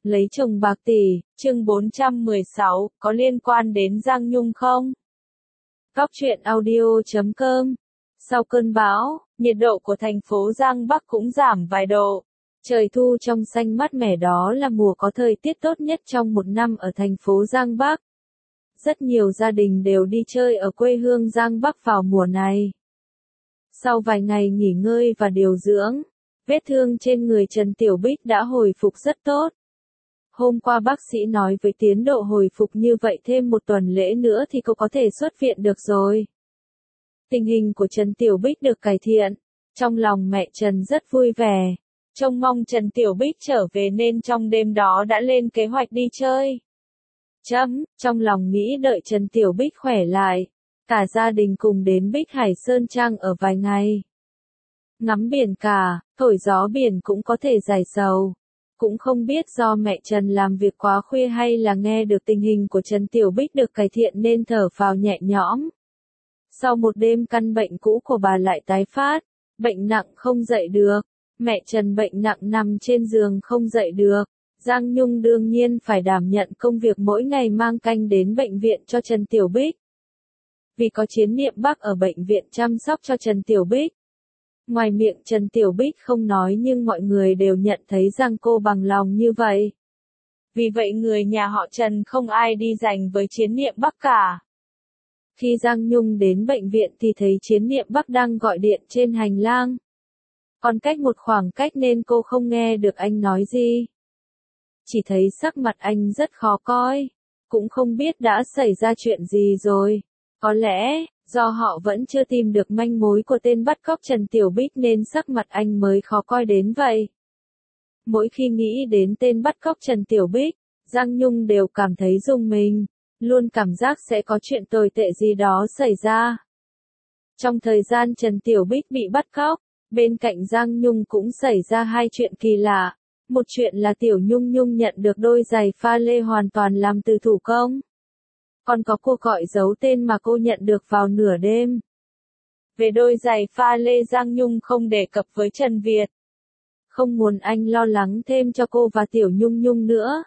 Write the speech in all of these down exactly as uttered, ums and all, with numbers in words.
Lấy chồng bạc tỷ, chương bốn trăm mười sáu, có liên quan đến Giang Nhung không? Góc truyện audio chấm com. Sau cơn bão, nhiệt độ của thành phố Giang Bắc cũng giảm vài độ. Trời thu trong xanh mát mẻ, đó là mùa có thời tiết tốt nhất trong một năm ở thành phố Giang Bắc. Rất nhiều gia đình đều đi chơi ở quê hương Giang Bắc vào mùa này. Sau vài ngày nghỉ ngơi và điều dưỡng, vết thương trên người Trần Tiểu Bích đã hồi phục rất tốt. Hôm qua bác sĩ nói với tiến độ hồi phục như vậy thêm một tuần lễ nữa thì cô có thể xuất viện được rồi. Tình hình của Trần Tiểu Bích được cải thiện. Trong lòng mẹ Trần rất vui vẻ. Trông mong Trần Tiểu Bích trở về nên trong đêm đó đã lên kế hoạch đi chơi. Chấm, trong lòng nghĩ đợi Trần Tiểu Bích khỏe lại. Cả gia đình cùng đến Bích Hải Sơn Trang ở vài ngày. Ngắm biển cả, thổi gió biển cũng có thể giải sầu. Cũng không biết do mẹ Trần làm việc quá khuya hay là nghe được tình hình của Trần Tiểu Bích được cải thiện nên thở phào nhẹ nhõm. Sau một đêm căn bệnh cũ của bà lại tái phát, bệnh nặng không dậy được. Mẹ Trần bệnh nặng nằm trên giường không dậy được. Giang Nhung đương nhiên phải đảm nhận công việc mỗi ngày mang canh đến bệnh viện cho Trần Tiểu Bích. Vì có Chiến Niệm Bắc ở bệnh viện chăm sóc cho Trần Tiểu Bích. Ngoài miệng Trần Tiểu Bích không nói nhưng mọi người đều nhận thấy rằng cô bằng lòng như vậy. Vì vậy người nhà họ Trần không ai đi giành với Chiến Niệm Bắc cả. Khi Giang Nhung đến bệnh viện thì thấy Chiến Niệm Bắc đang gọi điện trên hành lang. Còn cách một khoảng cách nên cô không nghe được anh nói gì. Chỉ thấy sắc mặt anh rất khó coi. Cũng không biết đã xảy ra chuyện gì rồi. Có lẽ, do họ vẫn chưa tìm được manh mối của tên bắt cóc Trần Tiểu Bích nên sắc mặt anh mới khó coi đến vậy. Mỗi khi nghĩ đến tên bắt cóc Trần Tiểu Bích, Giang Nhung đều cảm thấy rùng mình, luôn cảm giác sẽ có chuyện tồi tệ gì đó xảy ra. Trong thời gian Trần Tiểu Bích bị bắt cóc, bên cạnh Giang Nhung cũng xảy ra hai chuyện kỳ lạ. Một chuyện là Tiểu Nhung Nhung nhận được đôi giày pha lê hoàn toàn làm từ thủ công. Còn có cuộc gọi giấu tên mà cô nhận được vào nửa đêm. Về đôi giày pha lê Giang Nhung không đề cập với Trần Việt. Không muốn anh lo lắng thêm cho cô và Tiểu Nhung Nhung nữa.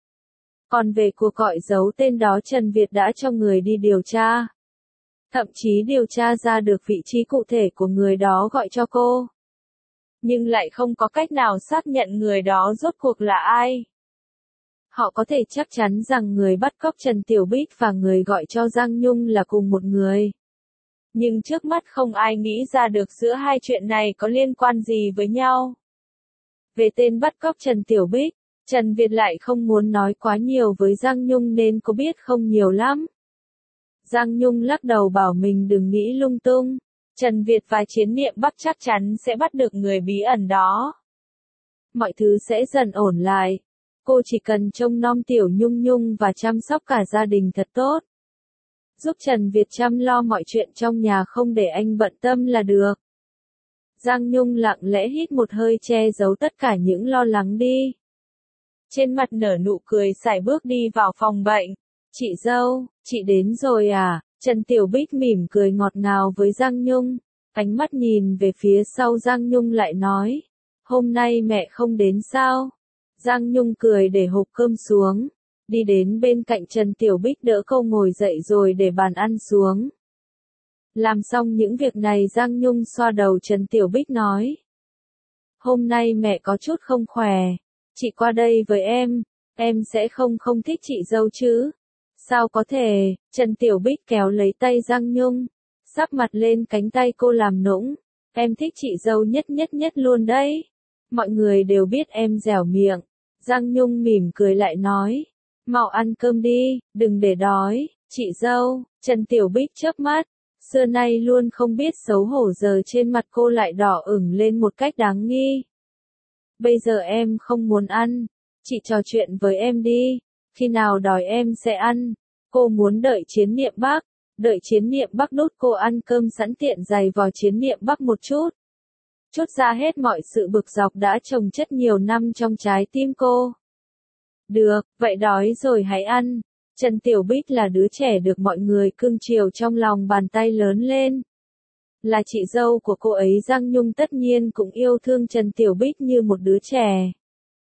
Còn về cuộc gọi giấu tên đó Trần Việt đã cho người đi điều tra. Thậm chí điều tra ra được vị trí cụ thể của người đó gọi cho cô. Nhưng lại không có cách nào xác nhận người đó rốt cuộc là ai. Họ có thể chắc chắn rằng người bắt cóc Trần Tiểu Bích và người gọi cho Giang Nhung là cùng một người. Nhưng trước mắt không ai nghĩ ra được giữa hai chuyện này có liên quan gì với nhau. Về tên bắt cóc Trần Tiểu Bích, Trần Việt lại không muốn nói quá nhiều với Giang Nhung nên cô biết không nhiều lắm. Giang Nhung lắc đầu bảo mình đừng nghĩ lung tung. Trần Việt và Chiến Niệm Bắc chắc chắn sẽ bắt được người bí ẩn đó. Mọi thứ sẽ dần ổn lại. Cô chỉ cần trông nom Tiểu Nhung Nhung và chăm sóc cả gia đình thật tốt. Giúp Trần Việt chăm lo mọi chuyện trong nhà không để anh bận tâm là được. Giang Nhung lặng lẽ hít một hơi che giấu tất cả những lo lắng đi. Trên mặt nở nụ cười sải bước đi vào phòng bệnh. Chị dâu, chị đến rồi à? Trần Tiểu Bích mỉm cười ngọt ngào với Giang Nhung. Ánh mắt nhìn về phía sau Giang Nhung lại nói. Hôm nay mẹ không đến sao? Giang Nhung cười để hộp cơm xuống. Đi đến bên cạnh Trần Tiểu Bích đỡ cô ngồi dậy rồi để bàn ăn xuống. Làm xong những việc này Giang Nhung xoa đầu Trần Tiểu Bích nói. Hôm nay mẹ có chút không khỏe. Chị qua đây với em. Em sẽ không không thích chị dâu chứ? Sao có thể? Trần Tiểu Bích kéo lấy tay Giang Nhung. Sắp mặt lên cánh tay cô làm nũng. Em thích chị dâu nhất nhất nhất luôn đấy. Mọi người đều biết em dẻo miệng. Giang Nhung mỉm cười lại nói. Mau ăn cơm đi, đừng để đói. Chị dâu, Trần Tiểu Bích chớp mắt. Xưa nay luôn không biết xấu hổ giờ trên mặt cô lại đỏ ửng lên một cách đáng nghi. Bây giờ em không muốn ăn. Chị trò chuyện với em đi. Khi nào đói em sẽ ăn. Cô muốn đợi Chiến Niệm Bắc. Đợi Chiến Niệm Bắc đút cô ăn cơm sẵn tiện giày vò Chiến Niệm Bắc một chút. Chút ra hết mọi sự bực dọc đã chồng chất nhiều năm trong trái tim cô. Được, vậy đói rồi hãy ăn. Trần Tiểu Bích là đứa trẻ được mọi người cưng chiều trong lòng bàn tay lớn lên. Là chị dâu của cô ấy Giang Nhung tất nhiên cũng yêu thương Trần Tiểu Bích như một đứa trẻ.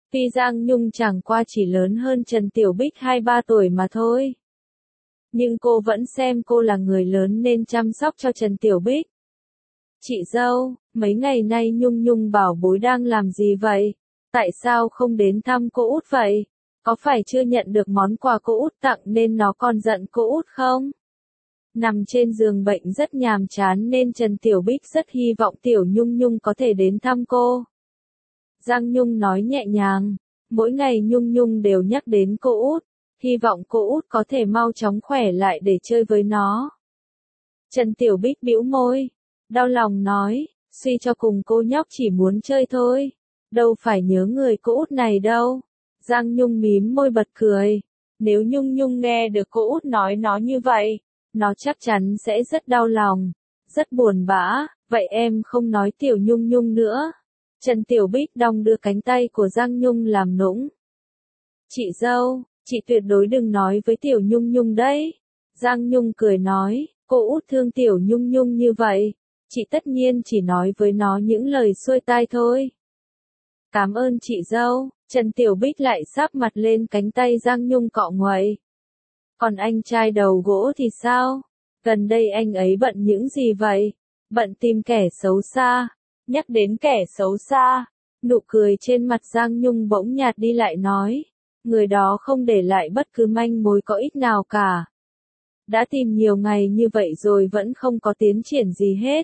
Tuy Giang Nhung chẳng qua chỉ lớn hơn Trần Tiểu Bích hai ba tuổi mà thôi. Nhưng cô vẫn xem cô là người lớn nên chăm sóc cho Trần Tiểu Bích. Chị dâu, mấy ngày nay Nhung Nhung bảo bối đang làm gì vậy? Tại sao không đến thăm cô út vậy? Có phải chưa nhận được món quà cô út tặng nên nó còn giận cô út không? Nằm trên giường bệnh rất nhàm chán nên Trần Tiểu Bích rất hy vọng Tiểu Nhung Nhung có thể đến thăm cô. Giang Nhung nói nhẹ nhàng, mỗi ngày Nhung Nhung đều nhắc đến cô út, hy vọng cô út có thể mau chóng khỏe lại để chơi với nó. Trần Tiểu Bích bĩu môi, đau lòng nói, suy cho cùng cô nhóc chỉ muốn chơi thôi, đâu phải nhớ người cô út này đâu. Giang Nhung mím môi bật cười, nếu Nhung Nhung nghe được cô út nói nó như vậy, nó chắc chắn sẽ rất đau lòng, rất buồn bã, vậy em không nói Tiểu Nhung Nhung nữa. Trần Tiểu Bích đong đưa cánh tay của Giang Nhung làm nũng. Chị dâu, chị tuyệt đối đừng nói với Tiểu Nhung Nhung đấy. Giang Nhung cười nói, cô út thương Tiểu Nhung Nhung như vậy, chị tất nhiên chỉ nói với nó những lời xuôi tai thôi. Cảm ơn chị dâu. Trần Tiểu Bích lại sáp mặt lên cánh tay Giang Nhung cọ nguậy. Còn anh trai đầu gỗ thì sao? Gần đây anh ấy bận những gì vậy? Bận tìm kẻ xấu xa. Nhắc đến kẻ xấu xa, nụ cười trên mặt Giang Nhung bỗng nhạt đi lại nói, người đó không để lại bất cứ manh mối có ích nào cả. Đã tìm nhiều ngày như vậy rồi vẫn không có tiến triển gì hết.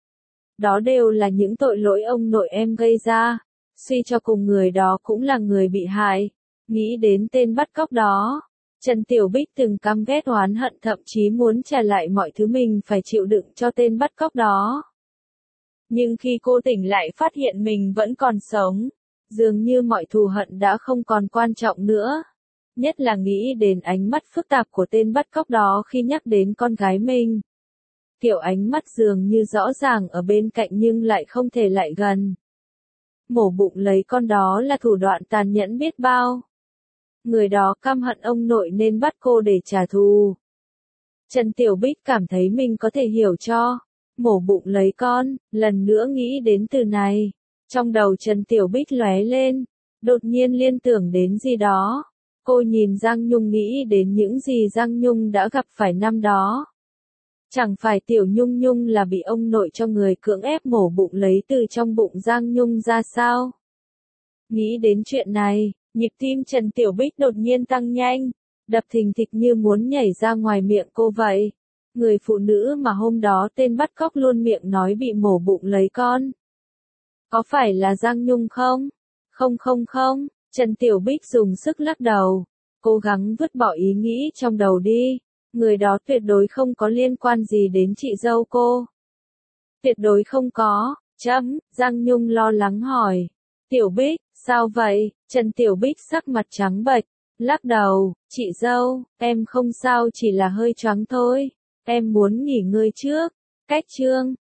Đó đều là những tội lỗi ông nội em gây ra, suy cho cùng người đó cũng là người bị hại. Nghĩ đến tên bắt cóc đó, Trần Tiểu Bích từng căm ghét oán hận thậm chí muốn trả lại mọi thứ mình phải chịu đựng cho tên bắt cóc đó. Nhưng khi cô tỉnh lại phát hiện mình vẫn còn sống, dường như mọi thù hận đã không còn quan trọng nữa. Nhất là nghĩ đến ánh mắt phức tạp của tên bắt cóc đó khi nhắc đến con gái mình. Kiểu ánh mắt dường như rõ ràng ở bên cạnh nhưng lại không thể lại gần. Mổ bụng lấy con đó là thủ đoạn tàn nhẫn biết bao. Người đó căm hận ông nội nên bắt cô để trả thù. Trần Tiểu Bích cảm thấy mình có thể hiểu cho. Mổ bụng lấy con, lần nữa nghĩ đến từ này. Trong đầu Trần Tiểu Bích lóe lên, đột nhiên liên tưởng đến gì đó. Cô nhìn Giang Nhung nghĩ đến những gì Giang Nhung đã gặp phải năm đó. Chẳng phải Tiểu Nhung Nhung là bị ông nội cho người cưỡng ép mổ bụng lấy từ trong bụng Giang Nhung ra sao? Nghĩ đến chuyện này, nhịp tim Trần Tiểu Bích đột nhiên tăng nhanh, đập thình thịch như muốn nhảy ra ngoài miệng cô vậy. Người phụ nữ mà hôm đó tên bắt cóc luôn miệng nói bị mổ bụng lấy con. Có phải là Giang Nhung không? Không không không, Trần Tiểu Bích dùng sức lắc đầu, cố gắng vứt bỏ ý nghĩ trong đầu đi. Người đó tuyệt đối không có liên quan gì đến chị dâu cô. Tuyệt đối không có, chấm, Giang Nhung lo lắng hỏi. Tiểu Bích, sao vậy? Trần Tiểu Bích sắc mặt trắng bệch, lắc đầu, chị dâu, em không sao chỉ là hơi choáng thôi. Em muốn nghỉ ngơi trước. Cách chương